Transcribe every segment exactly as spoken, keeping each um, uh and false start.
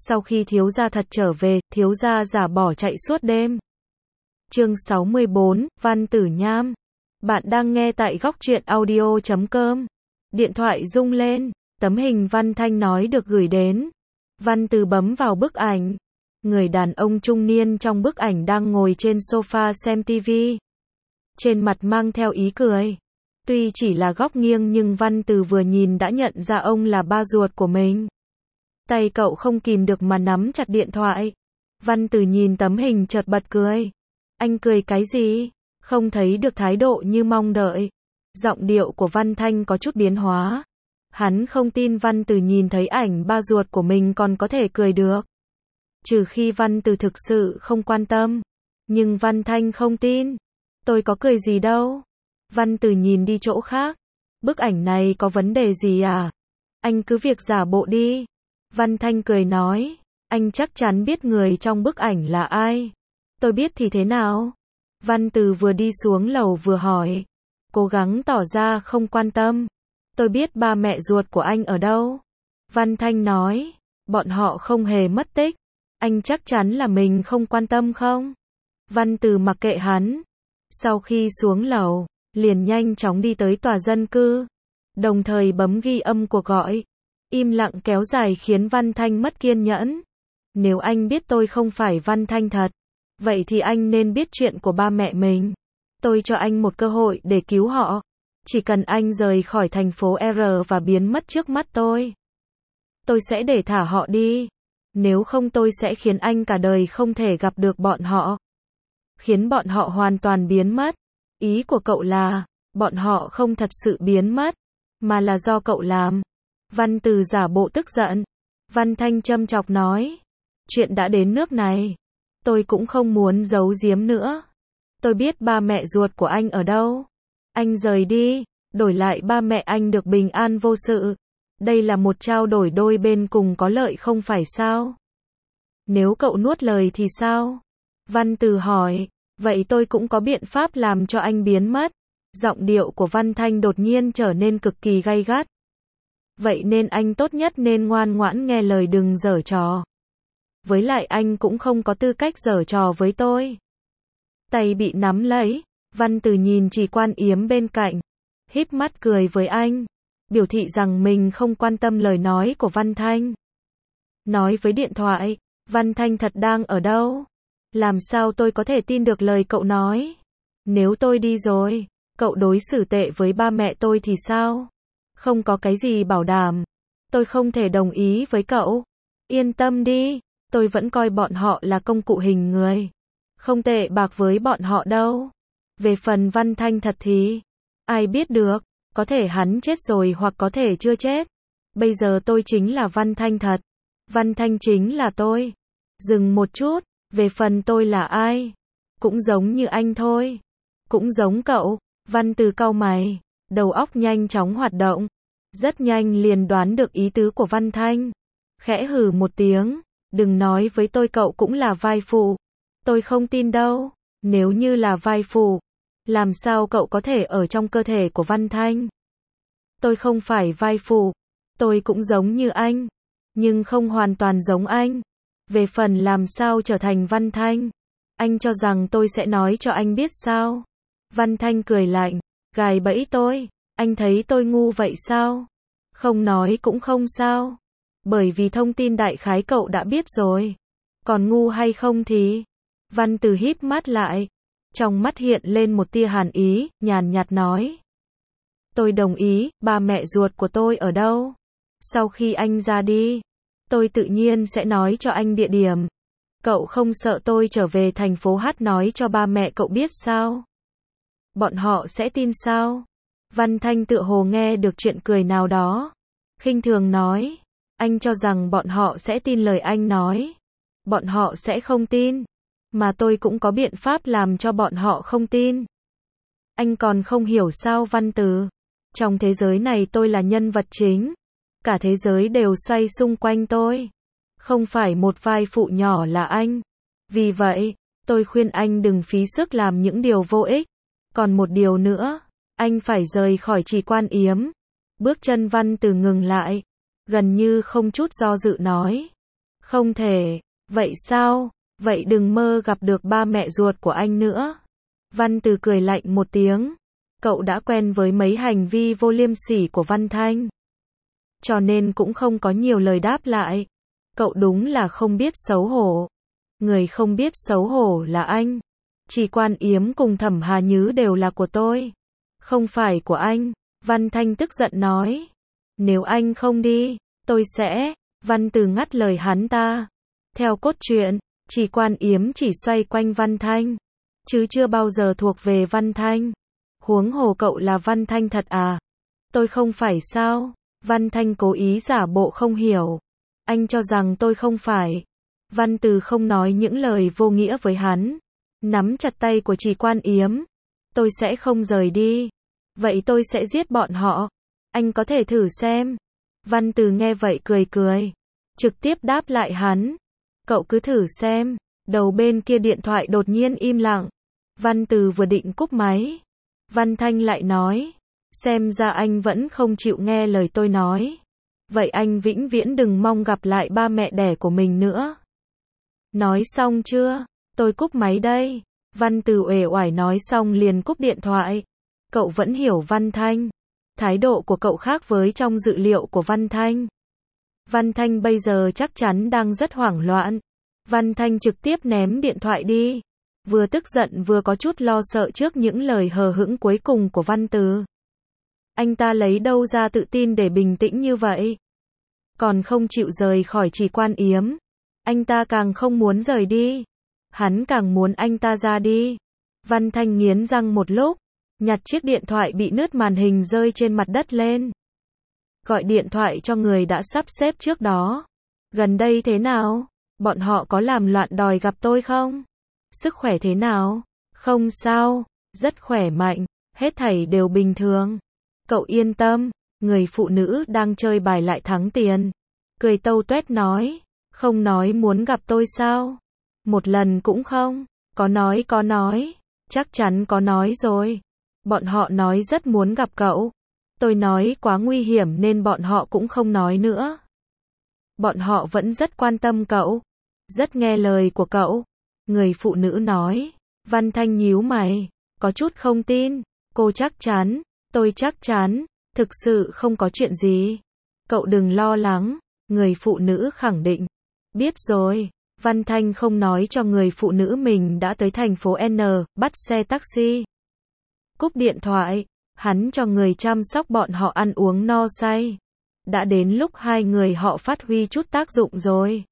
Sau khi thiếu gia thật trở về, thiếu gia giả bỏ chạy suốt đêm. Chương sáu mươi bốn, Văn Tử Nham. Bạn đang nghe tại góc truyện audio chấm com. Điện thoại rung lên, tấm hình Văn Thanh nói được gửi đến. Văn Từ bấm vào bức ảnh. Người đàn ông trung niên trong bức ảnh đang ngồi trên sofa xem tivi. Trên mặt mang theo ý cười. Tuy chỉ là góc nghiêng nhưng Văn Từ vừa nhìn đã nhận ra ông là ba ruột của mình. Tay cậu không kìm được mà nắm chặt điện thoại. Văn Từ nhìn tấm hình chợt bật cười. Anh cười cái gì? Không thấy được thái độ như mong đợi. Giọng điệu của Văn Thanh có chút biến hóa. Hắn không tin Văn Từ nhìn thấy ảnh ba ruột của mình còn có thể cười được. Trừ khi Văn Từ thực sự không quan tâm. Nhưng Văn Thanh không tin. Tôi có cười gì đâu. Văn Từ nhìn đi chỗ khác. Bức ảnh này có vấn đề gì à? Anh cứ việc giả bộ đi. Văn Thanh cười nói. Anh chắc chắn biết người trong bức ảnh là ai. Tôi biết thì thế nào? Văn Từ vừa đi xuống lầu vừa hỏi. Cố gắng tỏ ra không quan tâm. Tôi biết ba mẹ ruột của anh ở đâu. Văn Thanh nói. Bọn họ không hề mất tích. Anh chắc chắn là mình không quan tâm không? Văn Từ mặc kệ hắn. Sau khi xuống lầu, liền nhanh chóng đi tới tòa dân cư. Đồng thời bấm ghi âm cuộc gọi. Im lặng kéo dài khiến Văn Thanh mất kiên nhẫn. Nếu anh biết tôi không phải Văn Thanh thật, vậy thì anh nên biết chuyện của ba mẹ mình. Tôi cho anh một cơ hội để cứu họ. Chỉ cần anh rời khỏi thành phố R và biến mất trước mắt tôi. Tôi sẽ để thả họ đi. Nếu không tôi sẽ khiến anh cả đời không thể gặp được bọn họ. Khiến bọn họ hoàn toàn biến mất. Ý của cậu là, bọn họ không thật sự biến mất, mà là do cậu làm. Văn Từ giả bộ tức giận. Văn Thanh châm chọc nói. Chuyện đã đến nước này. Tôi cũng không muốn giấu giếm nữa. Tôi biết ba mẹ ruột của anh ở đâu. Anh rời đi, đổi lại ba mẹ anh được bình an vô sự. Đây là một trao đổi đôi bên cùng có lợi không phải sao? Nếu cậu nuốt lời thì sao? Văn Từ hỏi. Vậy tôi cũng có biện pháp làm cho anh biến mất. Giọng điệu của Văn Thanh đột nhiên trở nên cực kỳ gay gắt. Vậy nên anh tốt nhất nên ngoan ngoãn nghe lời, đừng giở trò. Với lại anh cũng không có tư cách giở trò với tôi. Tay bị nắm lấy, Văn Từ nhìn Trì Quan Yếm bên cạnh, híp mắt cười với anh, biểu thị rằng mình không quan tâm lời nói của Văn Thanh. Nói với điện thoại, Văn Thanh thật đang ở đâu? Làm sao tôi có thể tin được lời cậu nói? Nếu tôi đi rồi, cậu đối xử tệ với ba mẹ tôi thì sao? Không có cái gì bảo đảm. Tôi không thể đồng ý với cậu. Yên tâm đi, tôi vẫn coi bọn họ là công cụ hình người. Không tệ bạc với bọn họ đâu. Về phần Văn Thanh thật thì, ai biết được, có thể hắn chết rồi hoặc có thể chưa chết. Bây giờ tôi chính là Văn Thanh thật. Văn Thanh chính là tôi. Dừng một chút, về phần tôi là ai? Cũng giống như anh thôi. Cũng giống cậu. Văn Từ cau mày, đầu óc nhanh chóng hoạt động. Rất nhanh liền đoán được ý tứ của Văn Thanh. Khẽ hừ một tiếng, đừng nói với tôi cậu cũng là vai phụ. Tôi không tin đâu. Nếu như là vai phụ, làm sao cậu có thể ở trong cơ thể của Văn Thanh? Tôi không phải vai phụ. Tôi cũng giống như anh, nhưng không hoàn toàn giống anh. Về phần làm sao trở thành Văn Thanh, anh cho rằng tôi sẽ nói cho anh biết sao? Văn Thanh cười lạnh, gài bẫy tôi. Anh thấy tôi ngu vậy sao? Không nói cũng không sao. Bởi vì thông tin đại khái cậu đã biết rồi. Còn ngu hay không thì... Văn Từ híp mắt lại. Trong mắt hiện lên một tia hàn ý, nhàn nhạt nói. Tôi đồng ý, ba mẹ ruột của tôi ở đâu? Sau khi anh ra đi, tôi tự nhiên sẽ nói cho anh địa điểm. Cậu không sợ tôi trở về thành phố Hát nói cho ba mẹ cậu biết sao? Bọn họ sẽ tin sao? Văn Thanh tựa hồ nghe được chuyện cười nào đó. Khinh thường nói. Anh cho rằng bọn họ sẽ tin lời anh nói. Bọn họ sẽ không tin. Mà tôi cũng có biện pháp làm cho bọn họ không tin. Anh còn không hiểu sao Văn Từ? Trong thế giới này tôi là nhân vật chính. Cả thế giới đều xoay xung quanh tôi. Không phải một vai phụ nhỏ là anh. Vì vậy, tôi khuyên anh đừng phí sức làm những điều vô ích. Còn một điều nữa, anh phải rời khỏi Trì Quan Yếm. Bước chân Văn Từ ngừng lại, gần như không chút do dự nói. Không thể. Vậy sao? Vậy đừng mơ gặp được ba mẹ ruột của anh nữa. Văn Từ cười lạnh một tiếng. Cậu đã quen với mấy hành vi vô liêm sỉ của Văn Thanh, cho nên cũng không có nhiều lời đáp lại. Cậu đúng là không biết xấu hổ. Người không biết xấu hổ là anh. Chỉ Quan Yếm cùng Thẩm Hà Nhứ đều là của tôi, không phải của anh. Văn Thanh tức giận nói. Nếu anh không đi, tôi sẽ. Văn Từ ngắt lời hắn ta. Theo cốt truyện, Chỉ Quan Yếm chỉ xoay quanh Văn Thanh, chứ chưa bao giờ thuộc về Văn Thanh. Huống hồ cậu là Văn Thanh thật à? Tôi không phải sao? Văn Thanh cố ý giả bộ không hiểu. Anh cho rằng tôi không phải. Văn Từ không nói những lời vô nghĩa với hắn. Nắm chặt tay của Chỉ Quan Yếm. Tôi sẽ không rời đi. Vậy tôi sẽ giết bọn họ. Anh có thể thử xem. Văn Từ nghe vậy cười cười. Trực tiếp đáp lại hắn. Cậu cứ thử xem. Đầu bên kia điện thoại đột nhiên im lặng. Văn Từ vừa định cúp máy, Văn Thanh lại nói. Xem ra anh vẫn không chịu nghe lời tôi nói. Vậy anh vĩnh viễn đừng mong gặp lại ba mẹ đẻ của mình nữa. Nói xong chưa? Tôi cúp máy đây. Văn Từ uể oải nói xong liền cúp điện thoại. Cậu vẫn hiểu Văn Thanh. Thái độ của cậu khác với trong dự liệu của Văn Thanh. Văn Thanh bây giờ chắc chắn đang rất hoảng loạn. Văn Thanh trực tiếp ném điện thoại đi. Vừa tức giận vừa có chút lo sợ trước những lời hờ hững cuối cùng của Văn Từ. Anh ta lấy đâu ra tự tin để bình tĩnh như vậy? Còn không chịu rời khỏi Chỉ Quan Yếm. Anh ta càng không muốn rời đi. Hắn càng muốn anh ta ra đi. Văn Thanh nghiến răng một lúc, nhặt chiếc điện thoại bị nứt màn hình rơi trên mặt đất lên. Gọi điện thoại cho người đã sắp xếp trước đó. Gần đây thế nào? Bọn họ có làm loạn đòi gặp tôi không? Sức khỏe thế nào? Không sao, rất khỏe mạnh, hết thảy đều bình thường. Cậu yên tâm, người phụ nữ đang chơi bài lại thắng tiền. Cười tâu tuét nói, không nói muốn gặp tôi sao? Một lần cũng không, có nói có nói, chắc chắn có nói rồi. Bọn họ nói rất muốn gặp cậu. Tôi nói quá nguy hiểm nên bọn họ cũng không nói nữa. Bọn họ vẫn rất quan tâm cậu, rất nghe lời của cậu. Người phụ nữ nói. Văn Thanh nhíu mày, có chút không tin. Cô chắc chắn? Tôi chắc chắn, thực sự không có chuyện gì. Cậu đừng lo lắng, người phụ nữ khẳng định. Biết rồi. Văn Thanh không nói cho người phụ nữ mình đã tới thành phố N, bắt xe taxi. Cúp điện thoại, hắn cho người chăm sóc bọn họ ăn uống no say. Đã đến lúc hai người họ phát huy chút tác dụng rồi.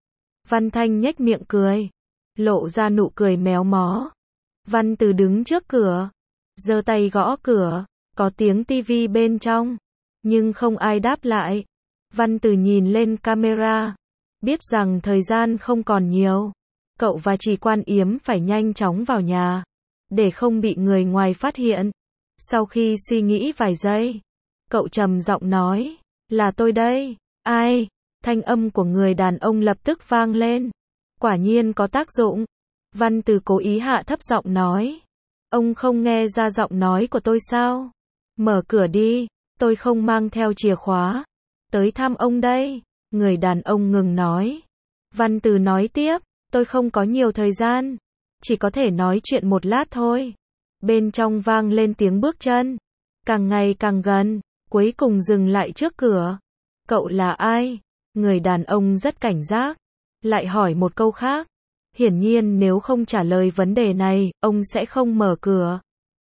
Văn Thanh nhếch miệng cười, lộ ra nụ cười méo mó. Văn Từ đứng trước cửa, giơ tay gõ cửa, có tiếng tivi bên trong, nhưng không ai đáp lại. Văn Từ nhìn lên camera, biết rằng thời gian không còn nhiều. Cậu và Chỉ Quan Yếm phải nhanh chóng vào nhà, để không bị người ngoài phát hiện. Sau khi suy nghĩ vài giây, cậu trầm giọng nói, là tôi đây. Ai? Thanh âm của người đàn ông lập tức vang lên. Quả nhiên có tác dụng. Văn Từ cố ý hạ thấp giọng nói. Ông không nghe ra giọng nói của tôi sao? Mở cửa đi, tôi không mang theo chìa khóa. Tới thăm ông đây. Người đàn ông ngừng nói. Văn Từ nói tiếp, tôi không có nhiều thời gian. Chỉ có thể nói chuyện một lát thôi. Bên trong vang lên tiếng bước chân. Càng ngày càng gần, cuối cùng dừng lại trước cửa. Cậu là ai? Người đàn ông rất cảnh giác. Lại hỏi một câu khác. Hiển nhiên nếu không trả lời vấn đề này, ông sẽ không mở cửa.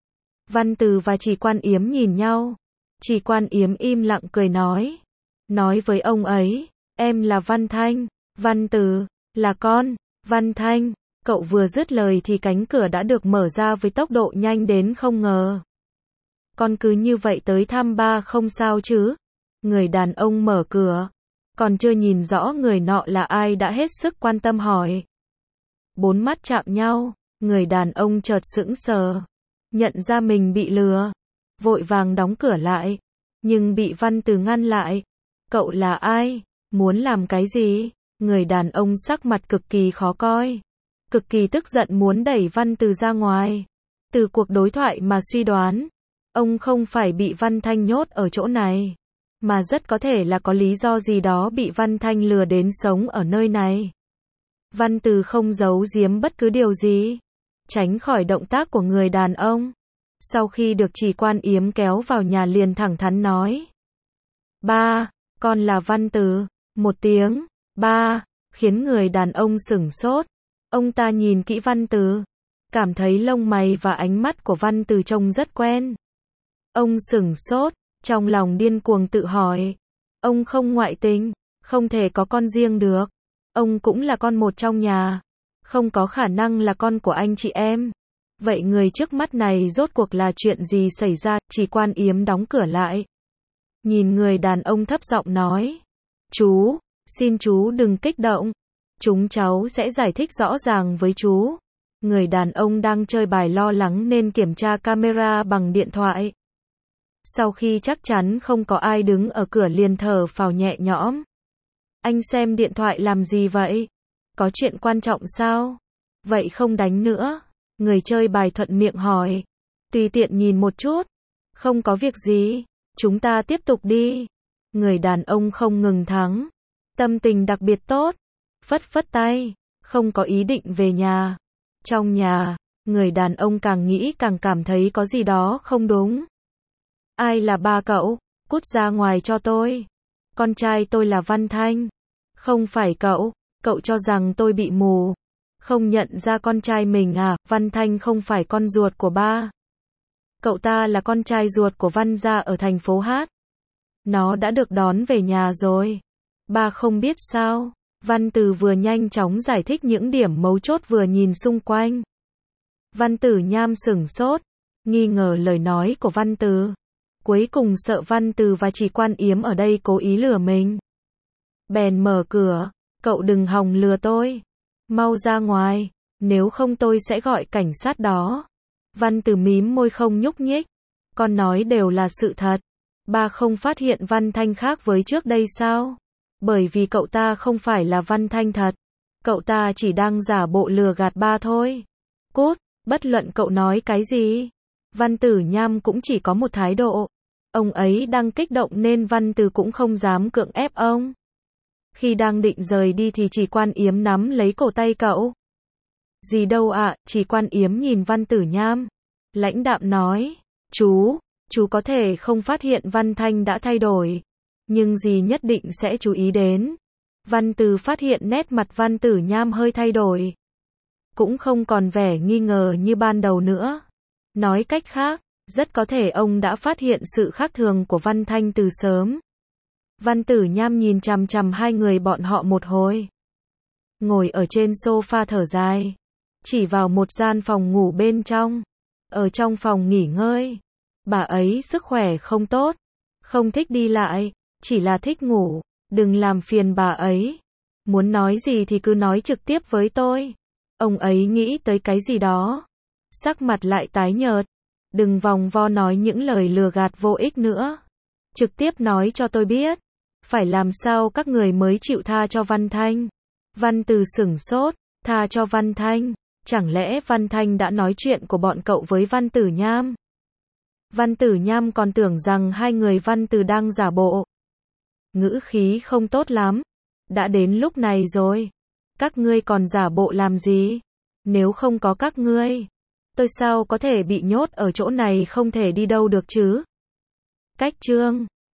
Văn Từ và Chỉ Quan Yếm nhìn nhau. Chỉ Quan Yếm im lặng cười nói. Nói với ông ấy, em là Văn Thanh. Văn Từ, là con. Văn Thanh. Cậu vừa dứt lời thì cánh cửa đã được mở ra với tốc độ nhanh đến không ngờ. Con cứ như vậy tới thăm ba không sao chứ? Người đàn ông mở cửa. Còn chưa nhìn rõ người nọ là ai đã hết sức quan tâm hỏi. Bốn mắt chạm nhau, người đàn ông chợt sững sờ. Nhận ra mình bị lừa. Vội vàng đóng cửa lại. Nhưng bị Văn Từ ngăn lại. Cậu là ai? Muốn làm cái gì? Người đàn ông sắc mặt cực kỳ khó coi. Cực kỳ tức giận muốn đẩy Văn Từ ra ngoài. Từ cuộc đối thoại mà suy đoán, ông không phải bị Văn Thanh nhốt ở chỗ này, mà rất có thể là có lý do gì đó bị Văn Thanh lừa đến sống ở nơi này. Văn Từ không giấu giếm bất cứ điều gì, tránh khỏi động tác của người đàn ông. Sau khi được Trì Quan Yếm kéo vào nhà liền thẳng thắn nói. Ba, con là Văn Từ. Một tiếng, ba, khiến người đàn ông sửng sốt. Ông ta nhìn kỹ Văn Từ, cảm thấy lông mày và ánh mắt của Văn Từ trông rất quen. Ông sửng sốt, trong lòng điên cuồng tự hỏi. Ông không ngoại tình, không thể có con riêng được. Ông cũng là con một trong nhà, không có khả năng là con của anh chị em. Vậy người trước mắt này rốt cuộc là chuyện gì xảy ra? Trì Quan Yếm đóng cửa lại, nhìn người đàn ông thấp giọng nói. Chú, xin chú đừng kích động. Chúng cháu sẽ giải thích rõ ràng với chú. Người đàn ông đang chơi bài lo lắng nên kiểm tra camera bằng điện thoại. Sau khi chắc chắn không có ai đứng ở cửa liền thở phào nhẹ nhõm. Anh xem điện thoại làm gì vậy? Có chuyện quan trọng sao? Vậy không đánh nữa. Người chơi bài thuận miệng hỏi. Tùy tiện nhìn một chút. Không có việc gì. Chúng ta tiếp tục đi. Người đàn ông không ngừng thắng. Tâm tình đặc biệt tốt. Phất phất tay. Không có ý định về nhà. Trong nhà, người đàn ông càng nghĩ càng cảm thấy có gì đó không đúng. Ai là ba cậu? Cút ra ngoài cho tôi. Con trai tôi là Văn Thanh. Không phải cậu. Cậu cho rằng tôi bị mù. Không nhận ra con trai mình à? Văn Thanh không phải con ruột của ba. Cậu ta là con trai ruột của Văn gia ở thành phố Hát. Nó đã được đón về nhà rồi. Ba không biết sao? Văn Từ vừa nhanh chóng giải thích những điểm mấu chốt vừa nhìn xung quanh. Văn Tử Nham sửng sốt, nghi ngờ lời nói của Văn Từ. Cuối cùng sợ Văn Từ và Trì Quan Yếm ở đây cố ý lừa mình. Bèn mở cửa, cậu đừng hòng lừa tôi. Mau ra ngoài, nếu không tôi sẽ gọi cảnh sát đó. Văn Từ mím môi không nhúc nhích. Con nói đều là sự thật. Ba không phát hiện Văn Thanh khác với trước đây sao? Bởi vì cậu ta không phải là Văn Thanh thật. Cậu ta chỉ đang giả bộ lừa gạt ba thôi. Cút, bất luận cậu nói cái gì. Văn Tử Nham cũng chỉ có một thái độ. Ông ấy đang kích động nên Văn Từ cũng không dám cưỡng ép ông. Khi đang định rời đi thì Trì Quan Yếm nắm lấy cổ tay cậu. Gì đâu ạ? À? Trì Quan Yếm nhìn Văn Tử Nham. Lãnh đạm nói. Chú, chú có thể không phát hiện Văn Thanh đã thay đổi. Nhưng dì nhất định sẽ chú ý đến. Văn Từ phát hiện nét mặt Văn Tử Nham hơi thay đổi. Cũng không còn vẻ nghi ngờ như ban đầu nữa. Nói cách khác, rất có thể ông đã phát hiện sự khác thường của Văn Thanh từ sớm. Văn Tử Nham nhìn chằm chằm hai người bọn họ một hồi. Ngồi ở trên sofa thở dài. Chỉ vào một gian phòng ngủ bên trong. Ở trong phòng nghỉ ngơi. Bà ấy sức khỏe không tốt. Không thích đi lại. Chỉ là thích ngủ. Đừng làm phiền bà ấy. Muốn nói gì thì cứ nói trực tiếp với tôi. Ông ấy nghĩ tới cái gì đó. Sắc mặt lại tái nhợt. Đừng vòng vo nói những lời lừa gạt vô ích nữa. Trực tiếp nói cho tôi biết. Phải làm sao các người mới chịu tha cho Văn Thanh. Văn Từ sửng sốt. Tha cho Văn Thanh. Chẳng lẽ Văn Thanh đã nói chuyện của bọn cậu với Văn Tử Nham? Văn Tử Nham còn tưởng rằng hai người Văn Từ đang giả bộ. Ngữ khí không tốt lắm. Đã đến lúc này rồi. Các ngươi còn giả bộ làm gì? Nếu không có các ngươi, tôi sao có thể bị nhốt ở chỗ này không thể đi đâu được chứ? Cách chương